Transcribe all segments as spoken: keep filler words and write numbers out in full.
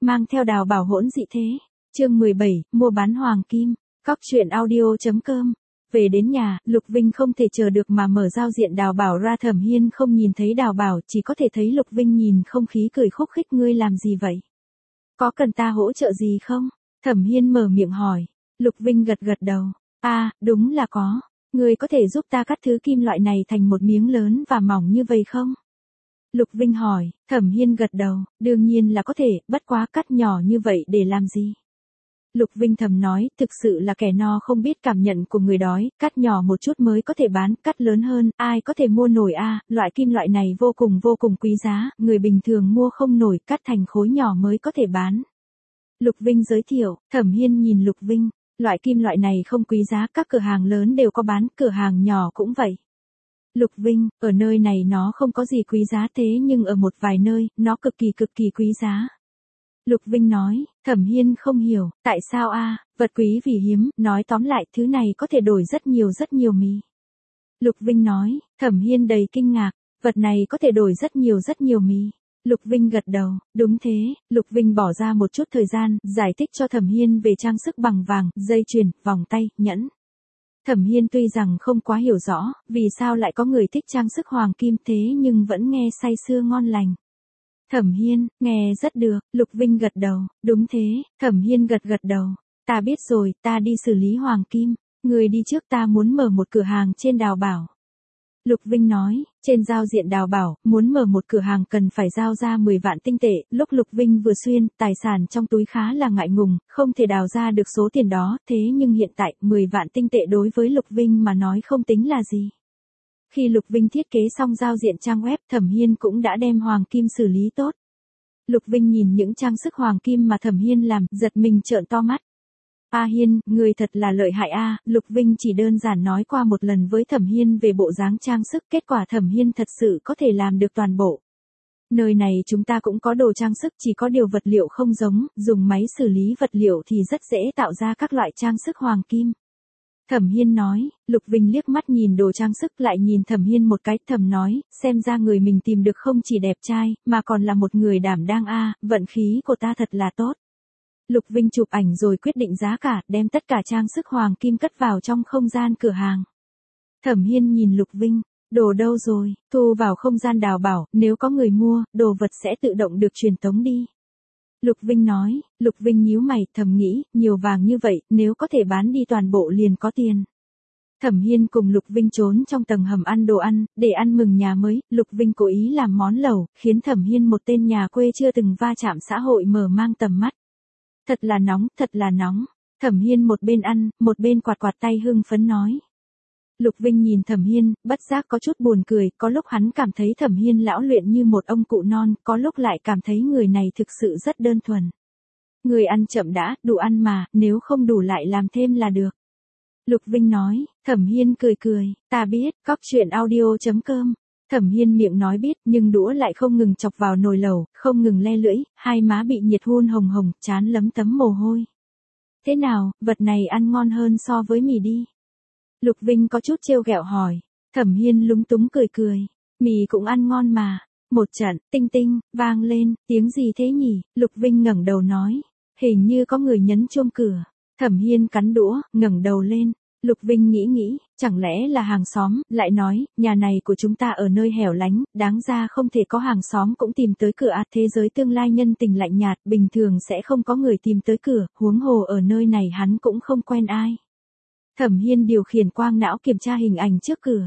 mang theo đào bảo hỗn dị thế. Chương mười bảy, mua bán hoàng kim. Cóc truyện audio chấm com. Về đến nhà, Lục Vinh không thể chờ được mà mở giao diện đào bảo ra. Thẩm Hiên không nhìn thấy đào bảo, chỉ có thể thấy Lục Vinh nhìn không khí cười khúc khích. Ngươi làm gì vậy? Có cần ta hỗ trợ gì không? Thẩm Hiên mở miệng hỏi. Lục Vinh gật gật đầu. À, đúng là có. Ngươi có thể giúp ta cắt thứ kim loại này thành một miếng lớn và mỏng như vậy không? Lục Vinh hỏi. Thẩm Hiên gật đầu. Đương nhiên là có thể, bất quá cắt nhỏ như vậy để làm gì? Lục Vinh thầm nói, thực sự là kẻ no không biết cảm nhận của người đói, cắt nhỏ một chút mới có thể bán, cắt lớn hơn, ai có thể mua nổi a? À, loại kim loại này vô cùng vô cùng quý giá, người bình thường mua không nổi, cắt thành khối nhỏ mới có thể bán. Lục Vinh giới thiệu. Thẩm Hiên nhìn Lục Vinh, loại kim loại này không quý giá, các cửa hàng lớn đều có bán, cửa hàng nhỏ cũng vậy. Lục Vinh, ở nơi này nó không có gì quý giá thế nhưng ở một vài nơi, nó cực kỳ cực kỳ quý giá. Lục Vinh nói. Thẩm Hiên không hiểu, tại sao a? À, vật quý vì hiếm, nói tóm lại thứ này có thể đổi rất nhiều rất nhiều mì. Lục Vinh nói. Thẩm Hiên đầy kinh ngạc, vật này có thể đổi rất nhiều rất nhiều mì. Lục Vinh gật đầu, đúng thế. Lục Vinh bỏ ra một chút thời gian, giải thích cho Thẩm Hiên về trang sức bằng vàng, dây chuyền, vòng tay, nhẫn. Thẩm Hiên tuy rằng không quá hiểu rõ, vì sao lại có người thích trang sức hoàng kim thế nhưng vẫn nghe say sưa ngon lành. Thẩm Hiên, nghe rất được. Lục Vinh gật đầu, đúng thế. Thẩm Hiên gật gật đầu. Ta biết rồi, ta đi xử lý hoàng kim. Người đi trước, ta muốn mở một cửa hàng trên đào bảo. Lục Vinh nói. Trên giao diện đào bảo, muốn mở một cửa hàng cần phải giao ra mười vạn tinh tệ. Lúc Lục Vinh vừa xuyên, tài sản trong túi khá là ngại ngùng, không thể đào ra được số tiền đó. Thế nhưng hiện tại, mười vạn tinh tệ đối với Lục Vinh mà nói không tính là gì. Khi Lục Vinh thiết kế xong giao diện trang web, Thẩm Hiên cũng đã đem hoàng kim xử lý tốt. Lục Vinh nhìn những trang sức hoàng kim mà Thẩm Hiên làm, giật mình trợn to mắt. A Hiên, người thật là lợi hại a. Lục Vinh chỉ đơn giản nói qua một lần với Thẩm Hiên về bộ dáng trang sức, kết quả Thẩm Hiên thật sự có thể làm được toàn bộ. Nơi này chúng ta cũng có đồ trang sức, chỉ có điều vật liệu không giống, dùng máy xử lý vật liệu thì rất dễ tạo ra các loại trang sức hoàng kim. Thẩm Hiên nói. Lục Vinh liếc mắt nhìn đồ trang sức lại nhìn Thẩm Hiên một cái, thầm nói, xem ra người mình tìm được không chỉ đẹp trai, mà còn là một người đảm đang a, à, vận khí của ta thật là tốt. Lục Vinh chụp ảnh rồi quyết định giá cả, đem tất cả trang sức hoàng kim cất vào trong không gian cửa hàng. Thẩm Hiên nhìn Lục Vinh, đồ đâu rồi? Thu vào không gian đào bảo, nếu có người mua, đồ vật sẽ tự động được truyền tống đi. Lục Vinh nói. Lục Vinh nhíu mày, thầm nghĩ, nhiều vàng như vậy, nếu có thể bán đi toàn bộ liền có tiền. Thẩm Hiên cùng Lục Vinh trốn trong tầng hầm ăn đồ ăn, để ăn mừng nhà mới. Lục Vinh cố ý làm món lẩu, khiến Thẩm Hiên một tên nhà quê chưa từng va chạm xã hội mở mang tầm mắt. Thật là nóng, thật là nóng. Thẩm Hiên một bên ăn, một bên quạt quạt tay hưng phấn nói. Lục Vinh nhìn Thẩm Hiên, bất giác có chút buồn cười, có lúc hắn cảm thấy Thẩm Hiên lão luyện như một ông cụ non, có lúc lại cảm thấy người này thực sự rất đơn thuần. Người ăn chậm đã, đủ ăn mà, nếu không đủ lại làm thêm là được. Lục Vinh nói. Thẩm Hiên cười cười, ta biết. Cóc truyện audio chấm com. Thẩm Hiên miệng nói biết, nhưng đũa lại không ngừng chọc vào nồi lẩu, không ngừng le lưỡi, hai má bị nhiệt hun hồng hồng, trán lấm tấm mồ hôi. Thế nào, vật này ăn ngon hơn so với mì đi. Lục Vinh có chút trêu ghẹo hỏi. Thẩm Hiên lúng túng cười cười. Mì cũng ăn ngon mà. Một trận, tinh tinh, vang lên, tiếng gì thế nhỉ? Lục Vinh ngẩng đầu nói. Hình như có người nhấn chuông cửa. Thẩm Hiên cắn đũa, ngẩng đầu lên. Lục Vinh nghĩ nghĩ, chẳng lẽ là hàng xóm, lại nói, nhà này của chúng ta ở nơi hẻo lánh, đáng ra không thể có hàng xóm cũng tìm tới cửa à, thế giới tương lai nhân tình lạnh nhạt, bình thường sẽ không có người tìm tới cửa, huống hồ ở nơi này hắn cũng không quen ai. Thẩm Hiên điều khiển quang não kiểm tra hình ảnh trước cửa.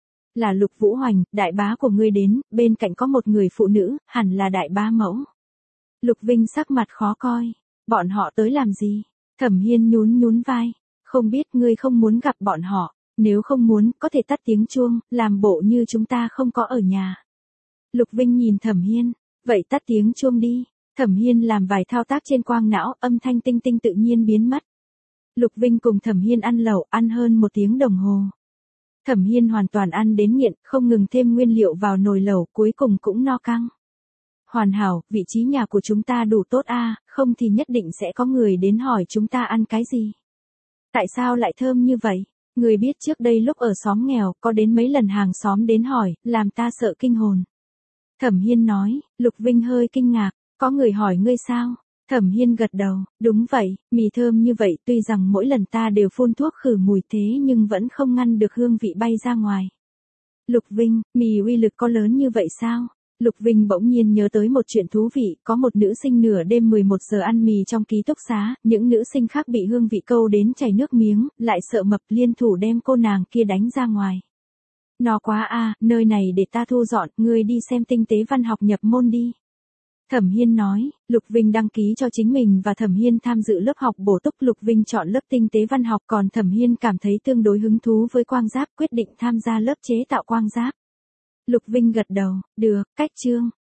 Là Lục Vũ Hoành, đại bá của ngươi đến, bên cạnh có một người phụ nữ, hẳn là đại bá mẫu. Lục Vinh sắc mặt khó coi. Bọn họ tới làm gì? Thẩm Hiên nhún nhún vai. Không biết, ngươi không muốn gặp bọn họ. Nếu không muốn, có thể tắt tiếng chuông, làm bộ như chúng ta không có ở nhà. Lục Vinh nhìn Thẩm Hiên. Vậy tắt tiếng chuông đi. Thẩm Hiên làm vài thao tác trên quang não, âm thanh tinh tinh tự nhiên biến mất. Lục Vinh cùng Thẩm Hiên ăn lẩu, ăn hơn một tiếng đồng hồ. Thẩm Hiên hoàn toàn ăn đến nghiện, không ngừng thêm nguyên liệu vào nồi lẩu, cuối cùng cũng no căng. Hoàn hảo, vị trí nhà của chúng ta đủ tốt a, à, không thì nhất định sẽ có người đến hỏi chúng ta ăn cái gì. Tại sao lại thơm như vậy? Người biết trước đây lúc ở xóm nghèo, có đến mấy lần hàng xóm đến hỏi, làm ta sợ kinh hồn. Thẩm Hiên nói. Lục Vinh hơi kinh ngạc. Có người hỏi ngươi sao? Thẩm Hiên gật đầu, đúng vậy, mì thơm như vậy tuy rằng mỗi lần ta đều phun thuốc khử mùi thế nhưng vẫn không ngăn được hương vị bay ra ngoài. Lục Vinh, mì uy lực có lớn như vậy sao? Lục Vinh bỗng nhiên nhớ tới một chuyện thú vị, có một nữ sinh nửa đêm mười một giờ ăn mì trong ký túc xá, những nữ sinh khác bị hương vị câu đến chảy nước miếng, lại sợ mập liên thủ đem cô nàng kia đánh ra ngoài. Nó quá a, nơi này để ta thu dọn, ngươi đi xem tinh tế văn học nhập môn đi. Thẩm Hiên nói, Lục Vinh đăng ký cho chính mình và Thẩm Hiên tham dự lớp học bổ túc. Lục Vinh chọn lớp tinh tế văn học, còn Thẩm Hiên cảm thấy tương đối hứng thú với quang giáp, quyết định tham gia lớp chế tạo quang giáp. Lục Vinh gật đầu, được, cách chương.